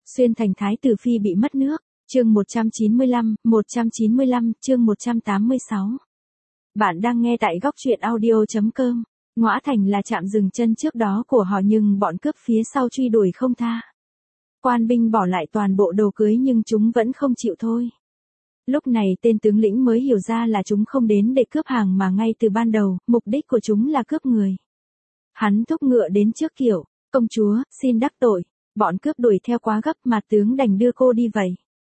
Xuyên thành thái tử phi bị mất nước. Chương 195, chương 186. Bạn đang nghe tại góc truyện audio.com. Ngõa Thành là trạm dừng chân trước đó của họ nhưng bọn cướp phía sau truy đuổi không tha. Quan binh bỏ lại toàn bộ đồ cưới nhưng chúng vẫn không chịu thôi. Lúc này tên tướng lĩnh mới hiểu ra là chúng không đến để cướp hàng mà ngay từ ban đầu, mục đích của chúng là cướp người. Hắn thúc ngựa đến trước kiểu, công chúa, xin đắc tội, bọn cướp đuổi theo quá gấp mà tướng đành đưa cô đi vậy.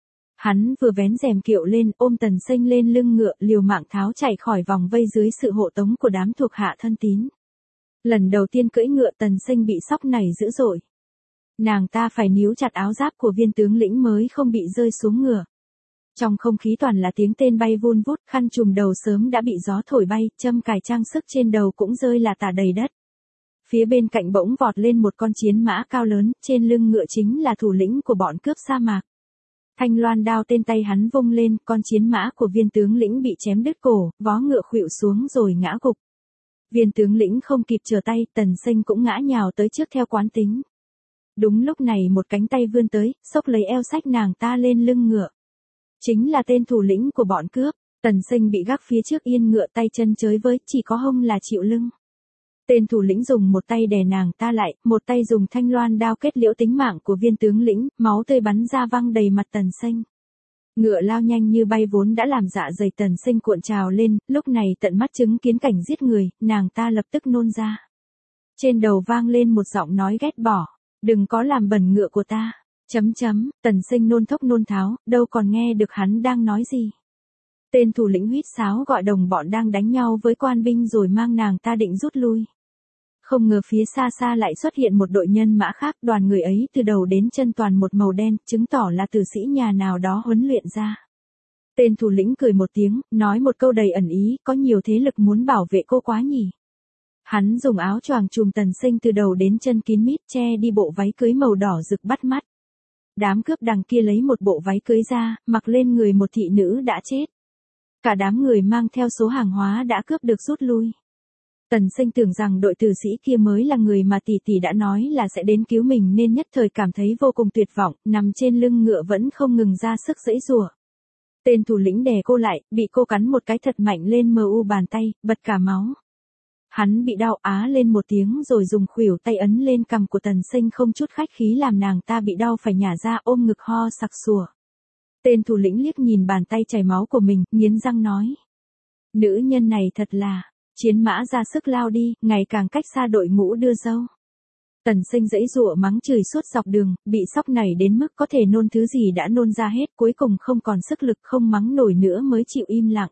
Hắn vừa vén rèm kiệu lên ôm Tần Xanh lên lưng ngựa liều mạng tháo chạy khỏi vòng vây dưới sự hộ tống của đám thuộc hạ thân tín. Lần đầu tiên cưỡi ngựa Tần Xanh bị sóc nảy dữ dội. Nàng ta phải níu chặt áo giáp của viên tướng lĩnh mới không bị rơi xuống ngựa. Trong không khí toàn là tiếng tên bay vun vút, khăn trùm đầu sớm đã bị gió thổi bay, châm cài trang sức trên đầu cũng rơi là tả đầy đất. Phía bên cạnh bỗng vọt lên một con chiến mã cao lớn, trên lưng ngựa chính là thủ lĩnh của bọn cướp sa mạc. Thanh loan đao tên tay hắn vung lên, con chiến mã của viên tướng lĩnh bị chém đứt cổ, vó ngựa khuỵu xuống rồi ngã gục. Viên tướng lĩnh không kịp trở tay, Tần Xanh cũng ngã nhào tới trước theo quán tính. Đúng lúc này một cánh tay vươn tới, xốc lấy eo xách nàng ta lên lưng ngựa. Chính là tên thủ lĩnh của bọn cướp. Tần Xanh bị gác phía trước yên ngựa, tay chân chới với, chỉ có hông là chịu lưng. Tên thủ lĩnh dùng một tay đè nàng ta lại, một tay dùng thanh loan đao kết liễu tính mạng của viên tướng lĩnh, máu tươi bắn ra văng đầy mặt Tần Xanh. Ngựa lao nhanh như bay vốn đã làm dạ dày Tần Xanh cuộn trào lên, lúc này tận mắt chứng kiến cảnh giết người, nàng ta lập tức nôn ra. Trên đầu vang lên một giọng nói ghét bỏ, đừng có làm bẩn ngựa của ta. Tần Xanh nôn thốc nôn tháo, đâu còn nghe được hắn đang nói gì. Tên thủ lĩnh huýt sáo gọi đồng bọn đang đánh nhau với quan binh rồi mang nàng ta định rút lui. Không ngờ phía xa xa lại xuất hiện một đội nhân mã khác, đoàn người ấy từ đầu đến chân toàn một màu đen, chứng tỏ là tử sĩ nhà nào đó huấn luyện ra. Tên thủ lĩnh cười một tiếng, nói một câu đầy ẩn ý, có nhiều thế lực muốn bảo vệ cô quá nhỉ. Hắn dùng áo choàng trùm Tần Xanh từ đầu đến chân kín mít, che đi bộ váy cưới màu đỏ rực bắt mắt. Đám cướp đằng kia lấy một bộ váy cưới ra, mặc lên người một thị nữ đã chết. Cả đám người mang theo số hàng hóa đã cướp được rút lui. Tần Xanh tưởng rằng đội tử sĩ kia mới là người mà tỷ tỷ đã nói là sẽ đến cứu mình nên nhất thời cảm thấy vô cùng tuyệt vọng, nằm trên lưng ngựa vẫn không ngừng ra sức giãy giụa. Tên thủ lĩnh đè cô lại, bị cô cắn một cái thật mạnh lên mu bàn tay, bật cả máu. Hắn bị đau á lên một tiếng rồi dùng khuỷu tay ấn lên cằm của Tần Xanh không chút khách khí làm nàng ta bị đau phải nhả ra ôm ngực ho sặc sủa. Tên thủ lĩnh liếc nhìn bàn tay chảy máu của mình, nghiến răng nói. Nữ nhân này thật là, chiến mã ra sức lao đi, ngày càng cách xa đội ngũ đưa dâu. Tần Xanh giãy giụa mắng chửi suốt dọc đường, bị sóc nảy đến mức có thể nôn thứ gì đã nôn ra hết, cuối cùng không còn sức lực không mắng nổi nữa mới chịu im lặng.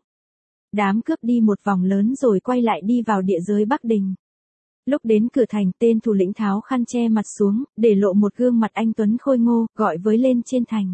Đám cướp đi một vòng lớn rồi quay lại đi vào địa giới Bắc Đình. Lúc đến cửa thành tên thủ lĩnh tháo khăn che mặt xuống, để lộ một gương mặt anh tuấn khôi ngô, gọi với lên trên thành.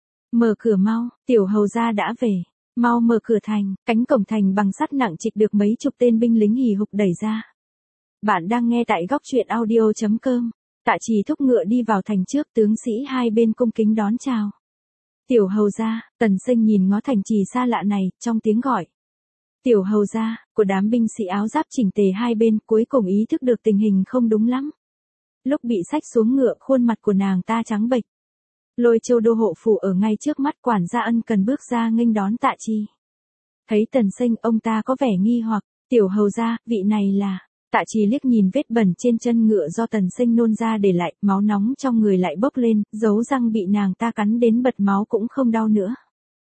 Mở cửa mau, tiểu hầu gia đã về. Mau mở cửa thành, cánh cổng thành bằng sắt nặng trịch được mấy chục tên binh lính hì hục đẩy ra. Bạn đang nghe tại góc truyện audio.com. Tạ Trì thúc ngựa đi vào thành trước, tướng sĩ hai bên cung kính đón chào. Tiểu hầu gia, Tần Xanh nhìn ngó thành trì xa lạ này, trong tiếng gọi. Tiểu hầu gia, của đám binh sĩ áo giáp chỉnh tề hai bên cuối cùng ý thức được tình hình không đúng lắm. Lúc bị xách xuống ngựa khuôn mặt của nàng ta trắng bệch. Lôi Châu đô hộ phủ ở ngay trước mắt, quản gia ân cần bước ra nghênh đón Tạ Trì. Thấy Tần Xanh ông ta có vẻ nghi hoặc, tiểu hầu gia, vị này là. Tạ Trì liếc nhìn vết bẩn trên chân ngựa do Tần Xanh nôn ra để lại, máu nóng trong người lại bốc lên, dấu răng bị nàng ta cắn đến bật máu cũng không đau nữa.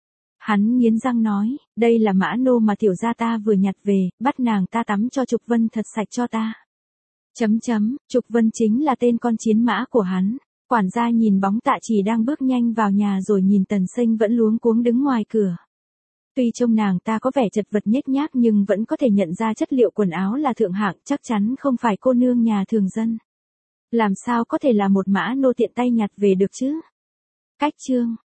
Hắn nghiến răng nói, đây là mã nô mà tiểu gia ta vừa nhặt về, bắt nàng ta tắm cho Trục Vân thật sạch cho ta. Trục Vân chính là tên con chiến mã của hắn. Quản gia nhìn bóng Tạ Trì đang bước nhanh vào nhà rồi nhìn Tần Xanh vẫn luống cuống đứng ngoài cửa. Tuy trông nàng ta có vẻ chật vật nhếch nhác nhưng vẫn có thể nhận ra chất liệu quần áo là thượng hạng, chắc chắn không phải cô nương nhà thường dân. Làm sao có thể là một mã nô tiện tay nhặt về được chứ? Cách chương,